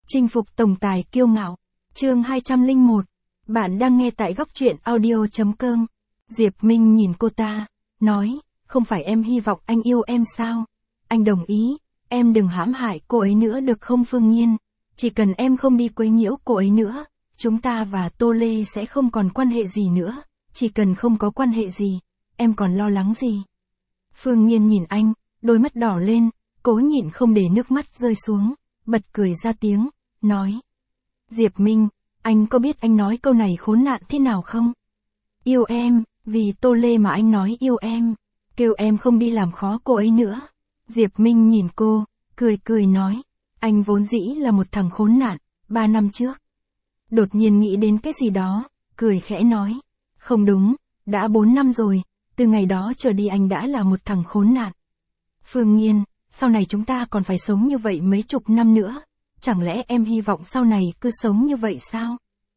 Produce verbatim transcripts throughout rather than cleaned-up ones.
Chinh phục tổng tài kiêu ngạo. Chương hai trăm lẻ một. Bạn đang nghe tại góc truyện audio chấm com. Diệp Minh nhìn cô ta, nói, không phải em hy vọng anh yêu em sao? Anh đồng ý, em đừng hãm hại cô ấy nữa được không Phương Nhiên? Chỉ cần em không đi quấy nhiễu cô ấy nữa, chúng ta và Tô Lê sẽ không còn quan hệ gì nữa. Chỉ cần không có quan hệ gì, em còn lo lắng gì? Phương Nhiên nhìn anh, đôi mắt đỏ lên, cố nhịn không để nước mắt rơi xuống, bật cười ra tiếng, nói. Diệp Minh, anh có biết anh nói câu này khốn nạn thế nào không? Yêu em, vì Tô Lê mà anh nói yêu em, kêu em không đi làm khó cô ấy nữa. Diệp Minh nhìn cô, cười cười nói, anh vốn dĩ là một thằng khốn nạn, ba năm trước. Đột nhiên nghĩ đến cái gì đó, cười khẽ nói, không đúng, đã bốn năm rồi, từ ngày đó trở đi anh đã là một thằng khốn nạn. Phương Nhiên, sau này chúng ta còn phải sống như vậy mấy chục năm nữa, chẳng lẽ em hy vọng sau này cứ sống như vậy sao?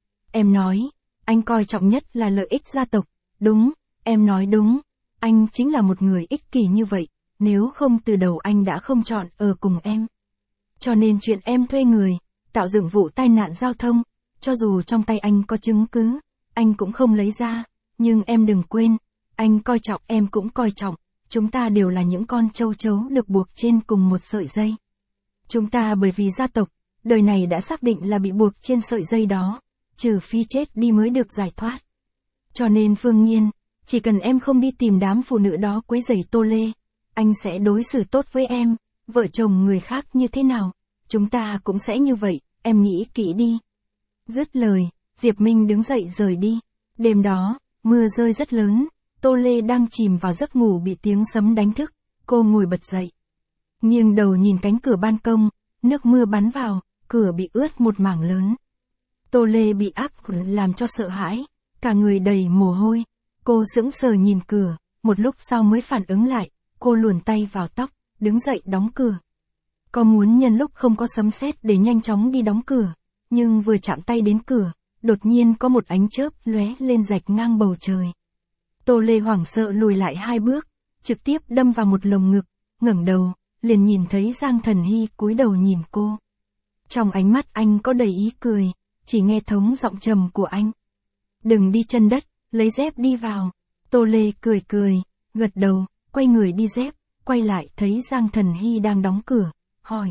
Em nói, anh coi trọng nhất là lợi ích gia tộc, đúng, em nói đúng, anh chính là một người ích kỷ như vậy, nếu không từ đầu anh đã không chọn ở cùng em. Cho nên chuyện em thuê người, tạo dựng vụ tai nạn giao thông, cho dù trong tay anh có chứng cứ, anh cũng không lấy ra, nhưng em đừng quên, anh coi trọng em cũng coi trọng, chúng ta đều là những con châu chấu được buộc trên cùng một sợi dây. Chúng ta bởi vì gia tộc, đời này đã xác định là bị buộc trên sợi dây đó, trừ phi chết đi mới được giải thoát. Cho nên Phương Nhiên, chỉ cần em không đi tìm đám phụ nữ đó quấy rầy Tô Lê, anh sẽ đối xử tốt với em, vợ chồng người khác như thế nào, chúng ta cũng sẽ như vậy, em nghĩ kỹ đi. Dứt lời, Diệp Minh đứng dậy rời đi. Đêm đó, mưa rơi rất lớn, Tô Lê đang chìm vào giấc ngủ bị tiếng sấm đánh thức, cô ngồi bật dậy. Nghiêng đầu nhìn cánh cửa ban công, nước mưa bắn vào, cửa bị ướt một mảng lớn. Tô Lê bị áp làm cho sợ hãi, cả người đầy mồ hôi, cô sững sờ nhìn cửa, một lúc sau mới phản ứng lại, cô luồn tay vào tóc, đứng dậy đóng cửa. Có muốn nhân lúc không có sấm sét để nhanh chóng đi đóng cửa, nhưng vừa chạm tay đến cửa, đột nhiên có một ánh chớp lóe lên rạch ngang bầu trời. Tô Lê hoảng sợ lùi lại hai bước, trực tiếp đâm vào một lồng ngực, ngẩng đầu, liền nhìn thấy Giang Thần Hy cúi đầu nhìn cô. Trong ánh mắt anh có đầy ý cười, chỉ nghe thống giọng trầm của anh. Đừng đi chân đất, lấy dép đi vào. Tô Lê cười cười, gật đầu, quay người đi dép, quay lại thấy Giang Thần Hy đang đóng cửa, hỏi.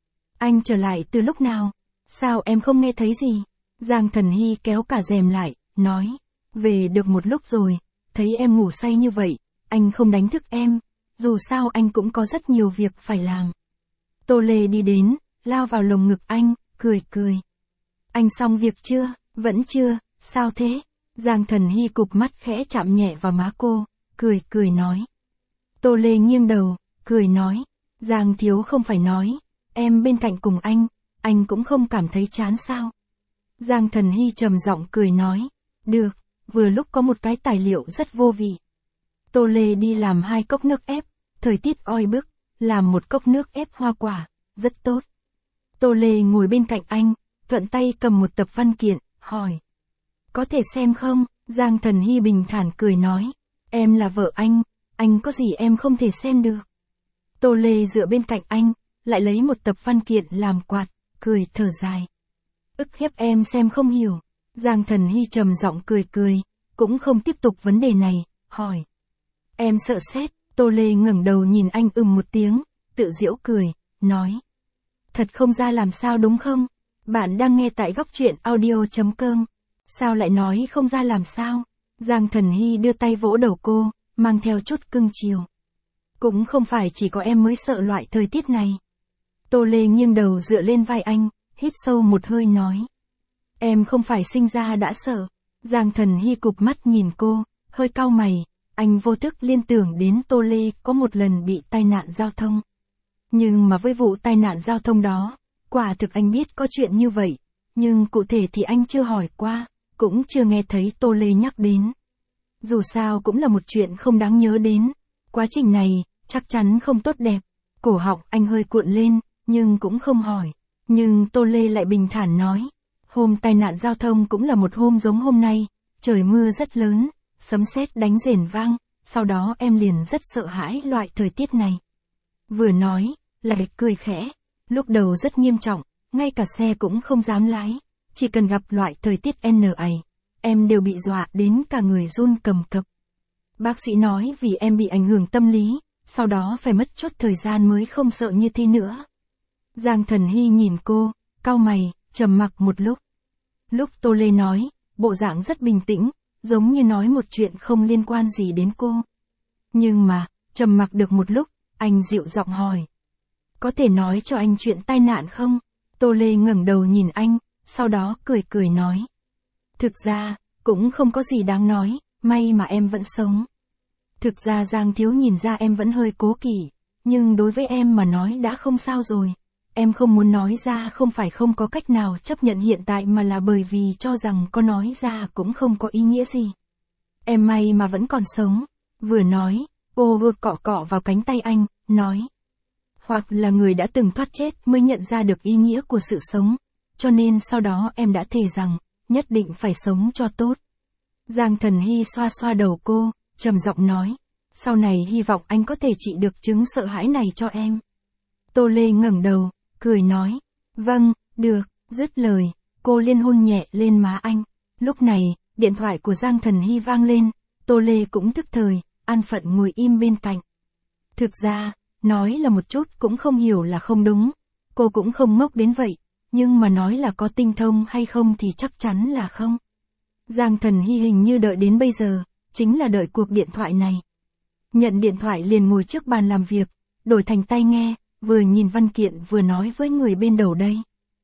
Anh trở lại từ lúc nào? Sao em không nghe thấy gì? Giang Thần Hy kéo cả rèm lại, nói. Về được một lúc rồi, thấy em ngủ say như vậy, anh không đánh thức em, dù sao anh cũng có rất nhiều việc phải làm. Tô Lê đi đến, lao vào lồng ngực anh, cười cười. Anh xong việc chưa? Vẫn chưa, sao thế? Giang Thần Hy cụp mắt khẽ chạm nhẹ vào má cô, cười cười nói. Tô Lê nghiêng đầu, cười nói. Giang thiếu không phải nói, em bên cạnh cùng anh, anh cũng không cảm thấy chán sao? Giang Thần Hy trầm giọng cười nói. Được, vừa lúc có một cái tài liệu rất vô vị. Tô Lê đi làm hai cốc nước ép, thời tiết oi bức, làm một cốc nước ép hoa quả, rất tốt. Tô Lê ngồi bên cạnh anh, thuận tay cầm một tập văn kiện, hỏi. Có thể xem không? Giang Thần Hy bình thản cười nói. Em là vợ anh, anh có gì em không thể xem được. Tô Lê dựa bên cạnh anh, lại lấy một tập văn kiện làm quạt, cười thở dài. Ức hiếp em xem không hiểu. Giang Thần Hy trầm giọng cười cười, cũng không tiếp tục vấn đề này, hỏi. Em sợ sét? Tô Lê ngẩng đầu nhìn anh ừm một tiếng, tự giễu cười, nói. Thật không ra làm sao đúng không? Bạn đang nghe tại góc truyện audio chấm com. Sao lại nói không ra làm sao? Giang Thần Hy đưa tay vỗ đầu cô, mang theo chút cưng chiều. Cũng không phải chỉ có em mới sợ loại thời tiết này. Tô Lê nghiêng đầu dựa lên vai anh, hít sâu một hơi nói. Em không phải sinh ra đã sợ. Giang Thần Hy cụp mắt nhìn cô, hơi cau mày, anh vô thức liên tưởng đến Tô Lê có một lần bị tai nạn giao thông. Nhưng mà với vụ tai nạn giao thông đó, quả thực anh biết có chuyện như vậy, nhưng cụ thể thì anh chưa hỏi qua, cũng chưa nghe thấy Tô Lê nhắc đến. Dù sao cũng là một chuyện không đáng nhớ đến, quá trình này, chắc chắn không tốt đẹp. Cổ họng anh hơi cuộn lên, nhưng cũng không hỏi. Nhưng Tô Lê lại bình thản nói. Hôm tai nạn giao thông cũng là một hôm giống hôm nay, trời mưa rất lớn, sấm sét đánh rền vang, sau đó em liền rất sợ hãi loại thời tiết này. Vừa nói, lại cười khẽ, lúc đầu rất nghiêm trọng, ngay cả xe cũng không dám lái, chỉ cần gặp loại thời tiết này, em đều bị dọa đến cả người run cầm cập. Bác sĩ nói vì em bị ảnh hưởng tâm lý, sau đó phải mất chút thời gian mới không sợ như thế nữa. Giang Thần Hy nhìn cô, cau mày, trầm mặc một lúc. Lúc Tô Lê nói, bộ dạng rất bình tĩnh, giống như nói một chuyện không liên quan gì đến cô. Nhưng mà, trầm mặc được một lúc, anh dịu giọng hỏi. Có thể nói cho anh chuyện tai nạn không? Tô Lê ngẩng đầu nhìn anh, sau đó cười cười nói. Thực ra, cũng không có gì đáng nói, may mà em vẫn sống. Thực ra Giang Thiếu nhìn ra em vẫn hơi cố kỵ, nhưng đối với em mà nói đã không sao rồi. Em không muốn nói ra không phải không có cách nào chấp nhận hiện tại mà là bởi vì cho rằng có nói ra cũng không có ý nghĩa gì. Em may mà vẫn còn sống. Vừa nói, cô vừa cọ cọ vào cánh tay anh, nói. Hoặc là người đã từng thoát chết mới nhận ra được ý nghĩa của sự sống, cho nên sau đó em đã thề rằng, nhất định phải sống cho tốt. Giang Thần Hy xoa xoa đầu cô, trầm giọng nói. Sau này hy vọng anh có thể trị được chứng sợ hãi này cho em. Tô Lê ngẩng đầu, cười nói. Vâng, được, dứt lời, cô liên hôn nhẹ lên má anh. Lúc này, điện thoại của Giang Thần Hy vang lên, Tô Lê cũng thức thời, an phận ngồi im bên cạnh. Thực ra, nói là một chút cũng không hiểu là không đúng, cô cũng không ngốc đến vậy, nhưng mà nói là có tinh thông hay không thì chắc chắn là không. Giang Thần Hy hình như đợi đến bây giờ, chính là đợi cuộc điện thoại này. Nhận điện thoại liền ngồi trước bàn làm việc, đổi thành tai nghe, vừa nhìn văn kiện vừa nói với người bên đầu đây.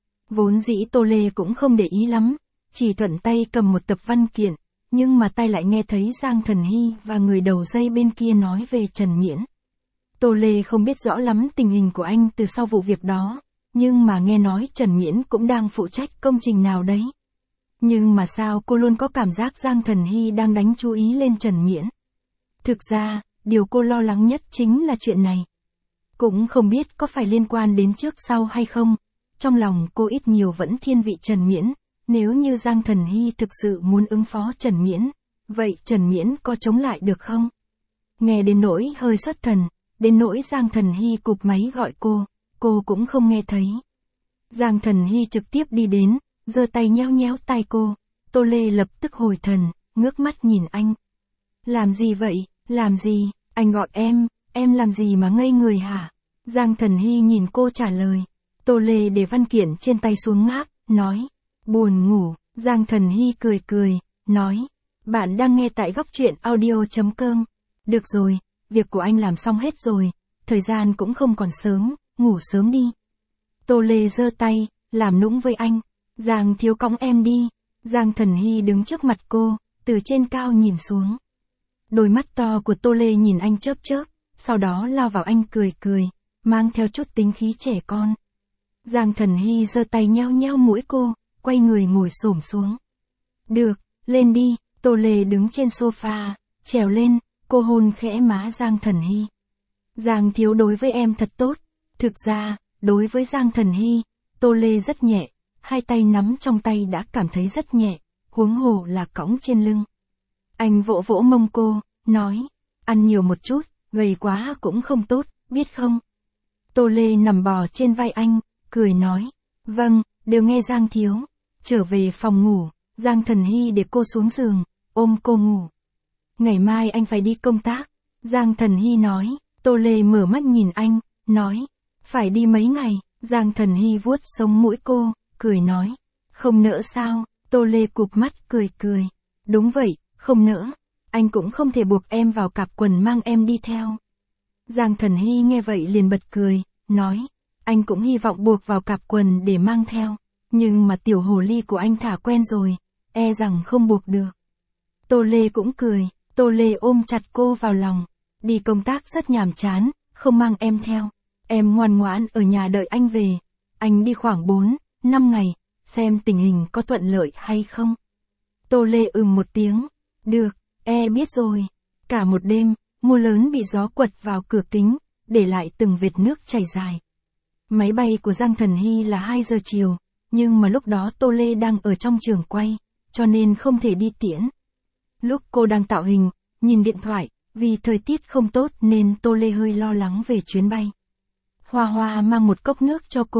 Vốn dĩ Tô Lê cũng không để ý lắm, chỉ thuận tay cầm một tập văn kiện, nhưng mà tai lại nghe thấy Giang Thần Hy và người đầu dây bên kia nói về Trần Miễn. Tô Lê không biết rõ lắm tình hình của anh từ sau vụ việc đó, nhưng mà nghe nói Trần Miễn cũng đang phụ trách công trình nào đấy. Nhưng mà sao cô luôn có cảm giác Giang Thần Hy đang đánh chú ý lên Trần Miễn. Thực ra, điều cô lo lắng nhất chính là chuyện này. Cũng không biết có phải liên quan đến trước sau hay không, trong lòng cô ít nhiều vẫn thiên vị Trần Miễn, nếu như Giang Thần Hy thực sự muốn ứng phó Trần Miễn, vậy Trần Miễn có chống lại được không? Nghe đến nỗi hơi xuất thần, đến nỗi Giang Thần Hy cụp máy gọi cô, cô cũng không nghe thấy. Giang Thần Hy trực tiếp đi đến, giơ tay nhéo nhéo tai cô, Tô Lê lập tức hồi thần, ngước mắt nhìn anh. Làm gì vậy, làm gì, anh gọi em, em làm gì mà ngây người hả? Giang Thần Hy nhìn cô trả lời. Tô Lê để văn kiện trên tay xuống ngáp, nói. Buồn ngủ, Giang Thần Hy cười cười, nói. Bạn đang nghe tại góc truyện audio chấm com. Được rồi, việc của anh làm xong hết rồi, thời gian cũng không còn sớm, ngủ sớm đi. Tô Lê giơ tay, làm nũng với anh. Giang Thiếu cõng em đi. Giang Thần Hy đứng trước mặt cô, từ trên cao nhìn xuống. Đôi mắt to của Tô Lê nhìn anh chớp chớp, sau đó lao vào anh cười cười, mang theo chút tính khí trẻ con. Giang Thần Hy giơ tay nheo nheo mũi cô, quay người ngồi xổm xuống. Được, lên đi. Tô Lê đứng trên sofa, trèo lên, cô hôn khẽ má Giang Thần Hy. Giang Thiếu đối với em thật tốt. Thực ra, đối với Giang Thần Hy, Tô Lê rất nhẹ, hai tay nắm trong tay đã cảm thấy rất nhẹ, huống hồ là cõng trên lưng. Anh vỗ vỗ mông cô, nói, ăn nhiều một chút, gầy quá cũng không tốt, biết không? Tô Lê nằm bò trên vai anh, cười nói, vâng, đều nghe Giang Thiếu. Trở về phòng ngủ, Giang Thần Hy để cô xuống giường, ôm cô ngủ. Ngày mai anh phải đi công tác, Giang Thần Hy nói. Tô Lê mở mắt nhìn anh, nói, phải đi mấy ngày? Giang Thần Hy vuốt sống mũi cô, cười nói, không nỡ sao? Tô Lê cụp mắt cười cười, đúng vậy, không nỡ, anh cũng không thể buộc em vào cặp quần mang em đi theo. Giang Thần Hy nghe vậy liền bật cười, nói, anh cũng hy vọng buộc vào cặp quần để mang theo, nhưng mà tiểu hồ ly của anh thả quen rồi, e rằng không buộc được. Tô Lê cũng cười, Tô Lê ôm chặt cô vào lòng, đi công tác rất nhàm chán, không mang em theo, em ngoan ngoãn ở nhà đợi anh về, anh đi khoảng bốn, năm ngày, xem tình hình có thuận lợi hay không. Tô Lê ừm một tiếng, được, e biết rồi. Cả một đêm, mưa lớn bị gió quật vào cửa kính, để lại từng vệt nước chảy dài. Máy bay của Giang Thần Hy là hai giờ chiều, nhưng mà lúc đó Tô Lê đang ở trong trường quay, cho nên không thể đi tiễn. Lúc cô đang tạo hình, nhìn điện thoại, vì thời tiết không tốt nên Tô Lê hơi lo lắng về chuyến bay. Hoa Hoa mang một cốc nước cho cô,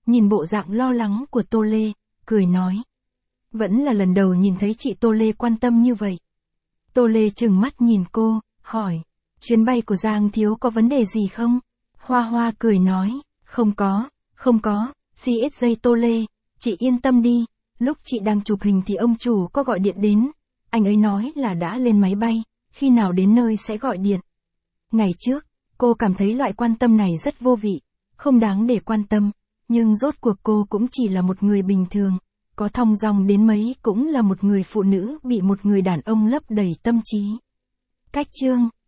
nhìn bộ dạng lo lắng của Tô Lê, cười nói. Vẫn là lần đầu nhìn thấy chị Tô Lê quan tâm như vậy. Tô Lê trừng mắt nhìn cô, hỏi, chuyến bay của Giang Thiếu có vấn đề gì không? Hoa Hoa cười nói, không có, không có, xê ét giây Tô Lê, chị yên tâm đi, lúc chị đang chụp hình thì ông chủ có gọi điện đến, anh ấy nói là đã lên máy bay, khi nào đến nơi sẽ gọi điện. Ngày trước, cô cảm thấy loại quan tâm này rất vô vị, không đáng để quan tâm, nhưng rốt cuộc cô cũng chỉ là một người bình thường, có thong dong đến mấy cũng là một người phụ nữ bị một người đàn ông lấp đầy tâm trí. Cách chương